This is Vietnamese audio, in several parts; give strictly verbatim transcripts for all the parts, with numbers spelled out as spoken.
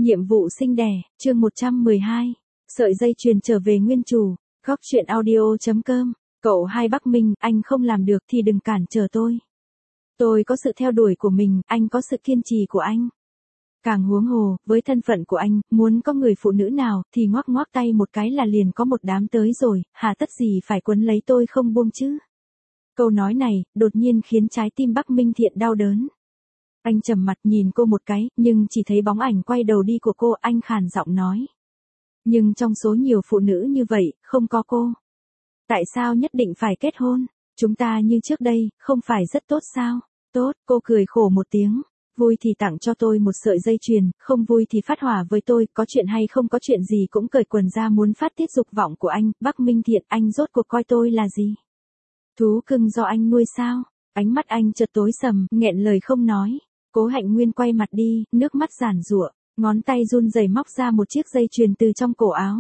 Nhiệm vụ sinh đẻ, chương một trăm mười hai. Sợi dây chuyền trở về nguyên chủ. Góc truyện audio.com. Cậu hai Bắc Minh, anh không làm được thì đừng cản trở tôi. Tôi có sự theo đuổi của mình, anh có sự kiên trì của anh. Càng huống hồ, với thân phận của anh, muốn có người phụ nữ nào, thì ngoắc ngoắc tay một cái là liền có một đám tới rồi, hà tất gì phải quấn lấy tôi không buông chứ. Câu nói này, đột nhiên khiến trái tim Bắc Minh Thiện đau đớn. Anh trầm mặt nhìn cô một cái, nhưng chỉ thấy bóng ảnh quay đầu đi của cô, anh khàn giọng nói. Nhưng trong số nhiều phụ nữ như vậy, không có cô. Tại sao nhất định phải kết hôn? Chúng ta như trước đây, không phải rất tốt sao? Tốt, cô cười khổ một tiếng. Vui thì tặng cho tôi một sợi dây chuyền, không vui thì phát hỏa với tôi, có chuyện hay không có chuyện gì cũng cởi quần ra muốn phát tiết dục vọng của anh. Bắc Minh Thiện, anh rốt cuộc coi tôi là gì? Thú cưng do anh nuôi sao? Ánh mắt anh chợt tối sầm, nghẹn lời không nói. Cố Hạnh Nguyên quay mặt đi, nước mắt giàn giụa, ngón tay run rẩy móc ra một chiếc dây chuyền từ trong cổ áo.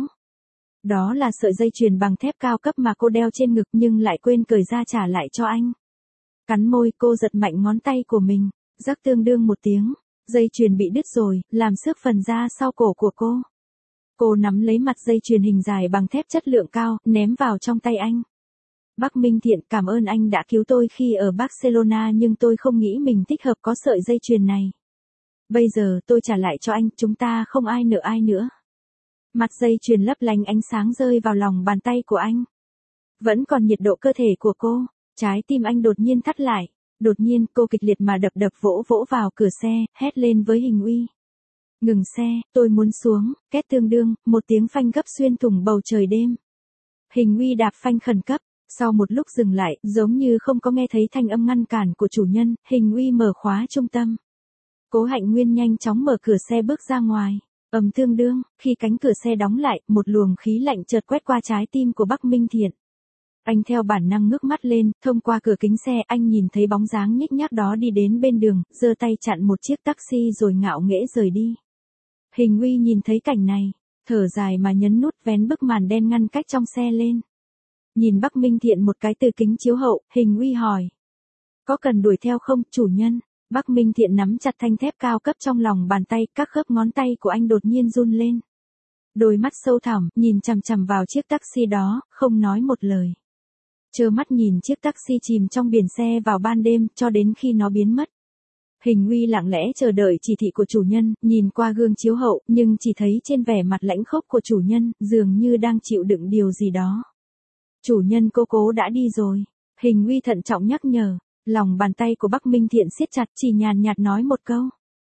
Đó là sợi dây chuyền bằng thép cao cấp mà cô đeo trên ngực nhưng lại quên cởi ra trả lại cho anh. Cắn môi, cô giật mạnh ngón tay của mình, rắc tương đương một tiếng, dây chuyền bị đứt rồi, làm xước phần da sau cổ của cô. Cô nắm lấy mặt dây chuyền hình dài bằng thép chất lượng cao, ném vào trong tay anh. Bắc Minh Thiện, cảm ơn anh đã cứu tôi khi ở Barcelona nhưng tôi không nghĩ mình thích hợp có sợi dây chuyền này. Bây giờ tôi trả lại cho anh, chúng ta không ai nợ ai nữa. Mặt dây chuyền lấp lánh ánh sáng rơi vào lòng bàn tay của anh. Vẫn còn nhiệt độ cơ thể của cô, trái tim anh đột nhiên thắt lại. Đột nhiên cô kịch liệt mà đập đập vỗ vỗ vào cửa xe, hét lên với Hình Uy. Ngừng xe, tôi muốn xuống, két tương đương, một tiếng phanh gấp xuyên thủng bầu trời đêm. Hình Uy đạp phanh khẩn cấp. Sau một lúc dừng lại, giống như không có nghe thấy thanh âm ngăn cản của chủ nhân, Hình Uy mở khóa trung tâm. Cố Hạnh Nguyên nhanh chóng mở cửa xe bước ra ngoài. Ầm tương đương, khi cánh cửa xe đóng lại, một luồng khí lạnh chợt quét qua trái tim của Bắc Minh Thiện. Anh theo bản năng ngước mắt lên, thông qua cửa kính xe anh nhìn thấy bóng dáng nhếch nhác đó đi đến bên đường, giơ tay chặn một chiếc taxi rồi ngạo nghễ rời đi. Hình Uy nhìn thấy cảnh này, thở dài mà nhấn nút vén bức màn đen ngăn cách trong xe lên. Nhìn Bắc Minh Thiện một cái từ kính chiếu hậu, Hình Uy hỏi. Có cần đuổi theo không, chủ nhân? Bắc Minh Thiện nắm chặt thanh thép cao cấp trong lòng bàn tay, các khớp ngón tay của anh đột nhiên run lên. Đôi mắt sâu thẳm, nhìn chằm chằm vào chiếc taxi đó, không nói một lời. Trơ mắt nhìn chiếc taxi chìm trong biển xe vào ban đêm, cho đến khi nó biến mất. Hình Uy lặng lẽ chờ đợi chỉ thị của chủ nhân, nhìn qua gương chiếu hậu, nhưng chỉ thấy trên vẻ mặt lãnh khốc của chủ nhân, dường như đang chịu đựng điều gì đó. Chủ nhân cô cố đã đi rồi. Hình Uy thận trọng nhắc nhở. Lòng bàn tay của Bắc Minh Thiện siết chặt, chỉ nhàn nhạt nói một câu.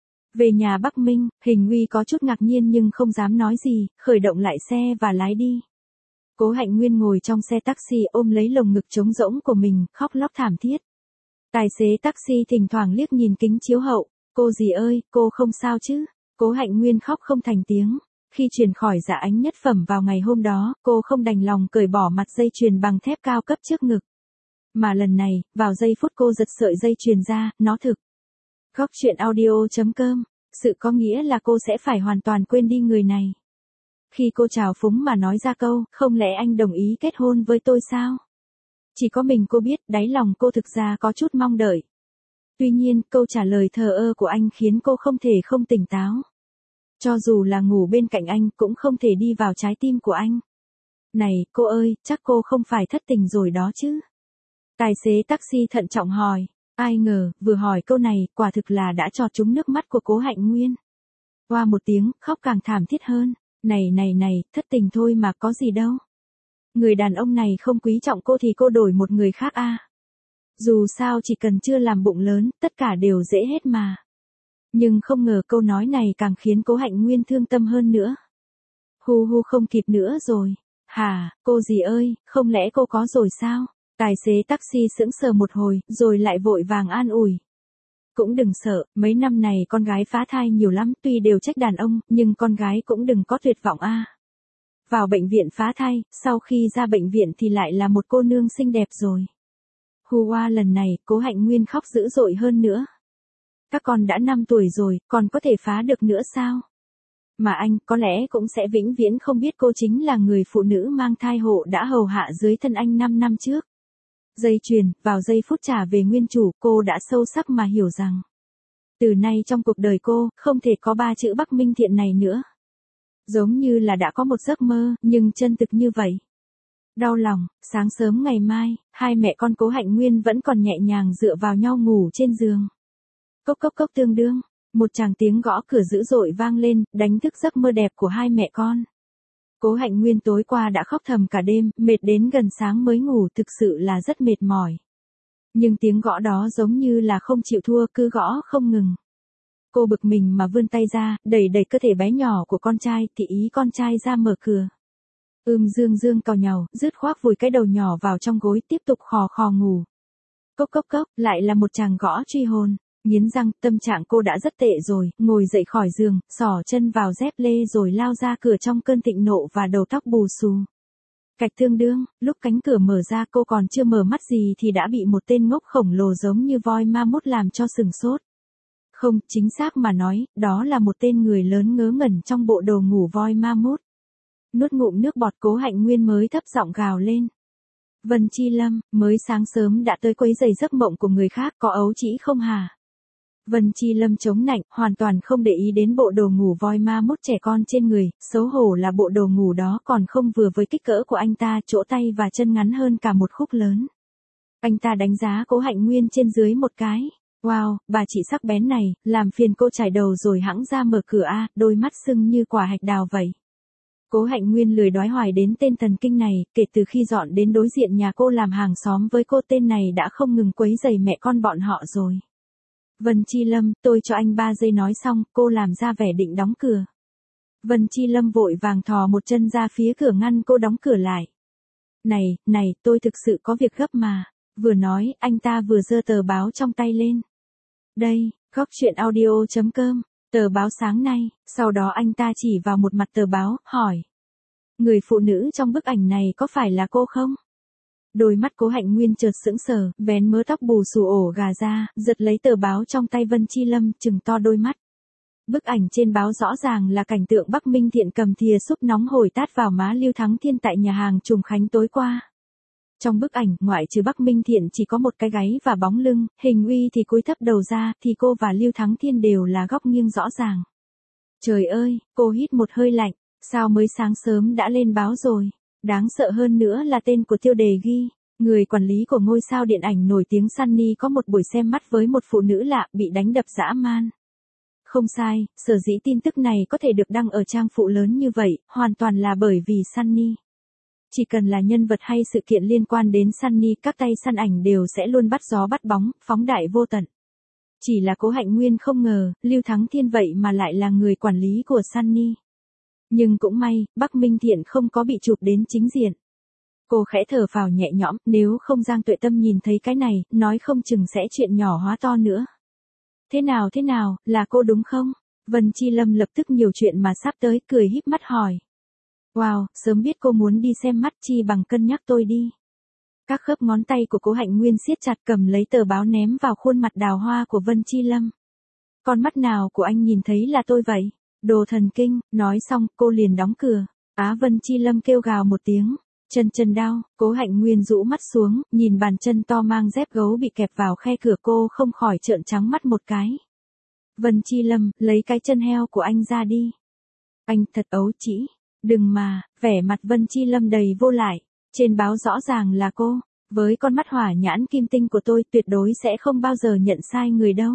Về nhà Bắc Minh. Hình Uy có chút ngạc nhiên nhưng không dám nói gì, khởi động lại xe và lái đi. Cố Hạnh Nguyên ngồi trong xe taxi ôm lấy lồng ngực trống rỗng của mình, khóc lóc thảm thiết. Tài xế taxi thỉnh thoảng liếc nhìn kính chiếu hậu. Cô dì ơi, cô không sao chứ? Cố Hạnh Nguyên khóc không thành tiếng. Khi chuyển khỏi Dạ Ánh nhất phẩm vào ngày hôm đó, cô không đành lòng cởi bỏ mặt dây chuyền bằng thép cao cấp trước ngực. Mà lần này, vào giây phút cô giật sợi dây chuyền ra, nó thực. Góc truyện audio.com. Sự có nghĩa là cô sẽ phải hoàn toàn quên đi người này. Khi cô trào phúng mà nói ra câu, không lẽ anh đồng ý kết hôn với tôi sao? Chỉ có mình cô biết, đáy lòng cô thực ra có chút mong đợi. Tuy nhiên, câu trả lời thờ ơ của anh khiến cô không thể không tỉnh táo. Cho dù là ngủ bên cạnh anh cũng không thể đi vào trái tim của anh. Này, cô ơi, chắc cô không phải thất tình rồi đó chứ? Tài xế taxi thận trọng hỏi. Ai ngờ, vừa hỏi câu này, quả thực là đã chọt trúng nước mắt của Cố Hạnh Nguyên. Qua một tiếng, khóc càng thảm thiết hơn. Này này này, thất tình thôi mà có gì đâu. Người đàn ông này không quý trọng cô thì cô đổi một người khác a. Dù sao chỉ cần chưa làm bụng lớn, tất cả đều dễ hết mà. Nhưng không ngờ câu nói này càng khiến Cố Hạnh Nguyên thương tâm hơn nữa. Hu hu không kịp nữa rồi. Hả, cô dì ơi, không lẽ cô có rồi sao? Tài xế taxi sững sờ một hồi, rồi lại vội vàng an ủi. Cũng đừng sợ, mấy năm này con gái phá thai nhiều lắm, tuy đều trách đàn ông, nhưng con gái cũng đừng có tuyệt vọng a. Vào bệnh viện phá thai, sau khi ra bệnh viện thì lại là một cô nương xinh đẹp rồi. Hùa lần này, Cố Hạnh Nguyên khóc dữ dội hơn nữa. Các con đã năm tuổi rồi, còn có thể phá được nữa sao? Mà anh, có lẽ cũng sẽ vĩnh viễn không biết cô chính là người phụ nữ mang thai hộ đã hầu hạ dưới thân anh năm năm trước. Dây chuyền, vào giây phút trả về nguyên chủ, cô đã sâu sắc mà hiểu rằng. Từ nay trong cuộc đời cô, không thể có ba chữ Bắc Minh Thiện này nữa. Giống như là đã có một giấc mơ, nhưng chân thực như vậy. Đau lòng, sáng sớm ngày mai, hai mẹ con Cố Hạnh Nguyên vẫn còn nhẹ nhàng dựa vào nhau ngủ trên giường. Cốc cốc cốc tương đương, một tràng tiếng gõ cửa dữ dội vang lên, đánh thức giấc mơ đẹp của hai mẹ con. Cố Hạnh Nguyên tối qua đã khóc thầm cả đêm, mệt đến gần sáng mới ngủ, thực sự là rất mệt mỏi. Nhưng tiếng gõ đó giống như là không chịu thua, cứ gõ không ngừng. Cô bực mình mà vươn tay ra, đẩy đẩy cơ thể bé nhỏ của con trai, thì ý con trai ra mở cửa. Ưm dương dương cào nhàu, dứt khoác vùi cái đầu nhỏ vào trong gối, tiếp tục khò khò ngủ. Cốc cốc cốc, lại là một tràng gõ truy hồn. Nghiến răng, tâm trạng cô đã rất tệ rồi, ngồi dậy khỏi giường, xỏ chân vào dép lê rồi lao ra cửa trong cơn thịnh nộ và đầu tóc bù xù. Cạch tương đương, lúc cánh cửa mở ra cô còn chưa mở mắt gì thì đã bị một tên ngốc khổng lồ giống như voi ma mút làm cho sừng sốt. Không, chính xác mà nói, đó là một tên người lớn ngớ ngẩn trong bộ đồ ngủ voi ma mút. Nuốt ngụm nước bọt, Cố Hạnh Nguyên mới thấp giọng gào lên. Vân Chi Lâm, mới sáng sớm đã tới quấy rầy giấc mộng của người khác, có ấu trĩ không hả? Vân Chi Lâm chống nạnh, hoàn toàn không để ý đến bộ đồ ngủ voi ma mút trẻ con trên người, xấu hổ là bộ đồ ngủ đó còn không vừa với kích cỡ của anh ta, chỗ tay và chân ngắn hơn cả một khúc lớn. Anh ta đánh giá Cố Hạnh Nguyên trên dưới một cái. Wow, bà chị sắc bén này, làm phiền cô chải đầu rồi hẵng ra mở cửa a, đôi mắt sưng như quả hạch đào vậy. Cố Hạnh Nguyên lười đoái hoài đến tên thần kinh này, kể từ khi dọn đến đối diện nhà cô làm hàng xóm với cô, tên này đã không ngừng quấy rầy mẹ con bọn họ rồi. Vân Chi Lâm, tôi cho anh ba giây nói xong, cô làm ra vẻ định đóng cửa. Vân Chi Lâm vội vàng thò một chân ra phía cửa ngăn cô đóng cửa lại. Này, này, tôi thực sự có việc gấp mà. Vừa nói, anh ta vừa giơ tờ báo trong tay lên. Đây, góc truyện audio chấm com, tờ báo sáng nay, sau đó anh ta chỉ vào một mặt tờ báo, hỏi. Người phụ nữ trong bức ảnh này có phải là cô không? Đôi mắt Cố Hạnh Nguyên chợt sững sờ, vén mớ tóc bù xù ổ gà ra, giật lấy tờ báo trong tay Vân Chi Lâm, trừng to đôi mắt. Bức ảnh trên báo rõ ràng là cảnh tượng Bắc Minh Thiện cầm thìa súp nóng hổi tát vào má Lưu Thắng Thiên tại nhà hàng Trùng Khánh tối qua. Trong bức ảnh, ngoại trừ Bắc Minh Thiện chỉ có một cái gáy và bóng lưng, Hình Uy thì cúi thấp đầu ra, thì cô và Lưu Thắng Thiên đều là góc nghiêng rõ ràng. Trời ơi, cô hít một hơi lạnh, sao mới sáng sớm đã lên báo rồi? Đáng sợ hơn nữa là tên của tiêu đề ghi, người quản lý của ngôi sao điện ảnh nổi tiếng Sunny có một buổi xem mắt với một phụ nữ lạ bị đánh đập dã man. Không sai, sở dĩ tin tức này có thể được đăng ở trang phụ lớn như vậy, hoàn toàn là bởi vì Sunny. Chỉ cần là nhân vật hay sự kiện liên quan đến Sunny, các tay săn ảnh đều sẽ luôn bắt gió bắt bóng, phóng đại vô tận. Chỉ là Cố Hạnh Nguyên không ngờ, Lưu Thắng Thiên vậy mà lại là người quản lý của Sunny. Nhưng cũng may, Bắc Minh Thiện không có bị chụp đến chính diện. Cô khẽ thở phào nhẹ nhõm, nếu không Giang Tuệ Tâm nhìn thấy cái này, nói không chừng sẽ chuyện nhỏ hóa to nữa. Thế nào thế nào, là cô đúng không? Vân Chi Lâm lập tức nhiều chuyện mà sắp tới, cười híp mắt hỏi. Wow, sớm biết cô muốn đi xem mắt, chi bằng cân nhắc tôi đi. Các khớp ngón tay của Cố Hạnh Nguyên siết chặt, cầm lấy tờ báo ném vào khuôn mặt đào hoa của Vân Chi Lâm. Con mắt nào của anh nhìn thấy là tôi vậy? Đồ thần kinh, nói xong, cô liền đóng cửa. Á, Vân Chi Lâm kêu gào một tiếng. Chân chân đau, Cố Hạnh Nguyên rũ mắt xuống, nhìn bàn chân to mang dép gấu bị kẹp vào khe cửa, cô không khỏi trợn trắng mắt một cái. Vân Chi Lâm, lấy cái chân heo của anh ra đi. Anh thật ấu trĩ. Đừng mà, vẻ mặt Vân Chi Lâm đầy vô lại. Trên báo rõ ràng là cô. Với con mắt hỏa nhãn kim tinh của tôi tuyệt đối sẽ không bao giờ nhận sai người đâu.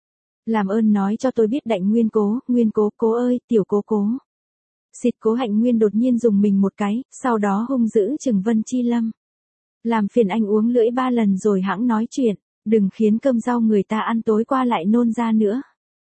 Làm ơn nói cho tôi biết Đạnh Nguyên Cố, Nguyên Cố, cố ơi, tiểu cố cố. Xịt, Cố Hạnh Nguyên đột nhiên dùng mình một cái, sau đó hung dữ chừng Vân Chi Lâm. Làm phiền anh uống lưỡi ba lần rồi hãng nói chuyện, đừng khiến cơm rau người ta ăn tối qua lại nôn ra nữa.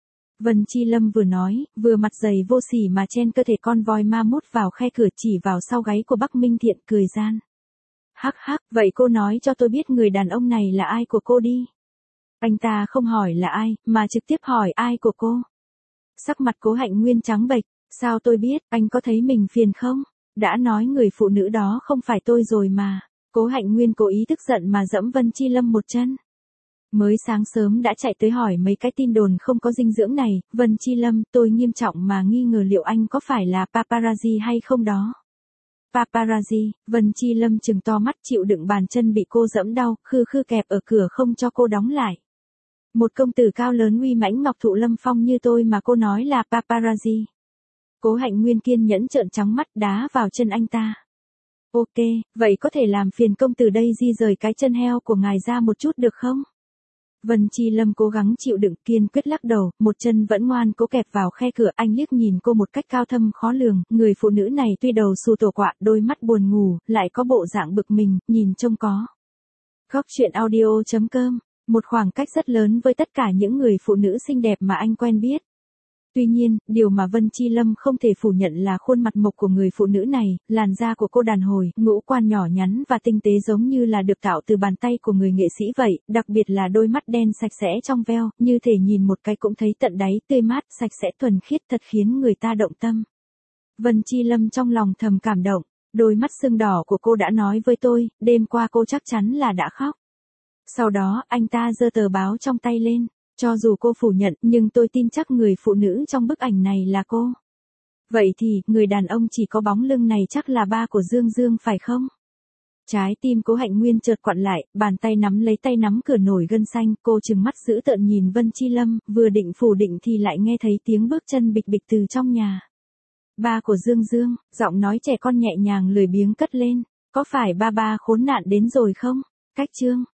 Vân Chi Lâm vừa nói, vừa mặt dày vô sỉ mà chen cơ thể con voi ma mút vào khe cửa, chỉ vào sau gáy của Bắc Minh Thiện, cười gian. Hắc hắc, vậy cô nói cho tôi biết người đàn ông này là ai của cô đi. Anh ta không hỏi là ai, mà trực tiếp hỏi ai của cô. Sắc mặt Cố Hạnh Nguyên trắng bệch, sao tôi biết, anh có thấy mình phiền không? Đã nói người phụ nữ đó không phải tôi rồi mà. Cố Hạnh Nguyên cố ý tức giận mà dẫm Vân Chi Lâm một chân. Mới sáng sớm đã chạy tới hỏi mấy cái tin đồn không có dinh dưỡng này, Vân Chi Lâm, tôi nghiêm trọng mà nghi ngờ liệu anh có phải là paparazzi hay không đó. Paparazzi, Vân Chi Lâm trừng to mắt chịu đựng bàn chân bị cô dẫm đau, khư khư kẹp ở cửa không cho cô đóng lại. Một công tử cao lớn uy mãnh ngọc thụ lâm phong như tôi mà cô nói là paparazzi. Cố Hạnh Nguyên kiên nhẫn trợn trắng mắt đá vào chân anh ta. Ok, vậy có thể làm phiền công tử đây di rời cái chân heo của ngài ra một chút được không? Vân Chi Lâm cố gắng chịu đựng kiên quyết lắc đầu, một chân vẫn ngoan cố kẹp vào khe cửa. Anh liếc nhìn cô một cách cao thâm khó lường, người phụ nữ này tuy đầu xù tổ quạ, đôi mắt buồn ngủ, lại có bộ dạng bực mình, nhìn trông có. Góc chuyện audio chấm com, một khoảng cách rất lớn với tất cả những người phụ nữ xinh đẹp mà anh quen biết. Tuy nhiên, điều mà Vân Chi Lâm không thể phủ nhận là khuôn mặt mộc của người phụ nữ này, làn da của cô đàn hồi, ngũ quan nhỏ nhắn và tinh tế giống như là được tạo từ bàn tay của người nghệ sĩ vậy, đặc biệt là đôi mắt đen sạch sẽ trong veo, như thể nhìn một cái cũng thấy tận đáy, tươi mát, sạch sẽ thuần khiết thật khiến người ta động tâm. Vân Chi Lâm trong lòng thầm cảm động, đôi mắt sưng đỏ của cô đã nói với tôi, đêm qua cô chắc chắn là đã khóc. Sau đó, anh ta giơ tờ báo trong tay lên. Cho dù cô phủ nhận, nhưng tôi tin chắc người phụ nữ trong bức ảnh này là cô. Vậy thì, người đàn ông chỉ có bóng lưng này chắc là ba của Dương Dương phải không? Trái tim Cố Hạnh Nguyên chợt quặn lại, bàn tay nắm lấy tay nắm cửa nổi gân xanh, cô trừng mắt dữ tợn nhìn Vân Chi Lâm, vừa định phủ định thì lại nghe thấy tiếng bước chân bịch bịch từ trong nhà. Ba của Dương Dương, giọng nói trẻ con nhẹ nhàng lười biếng cất lên, có phải ba ba khốn nạn đến rồi không? Cách chương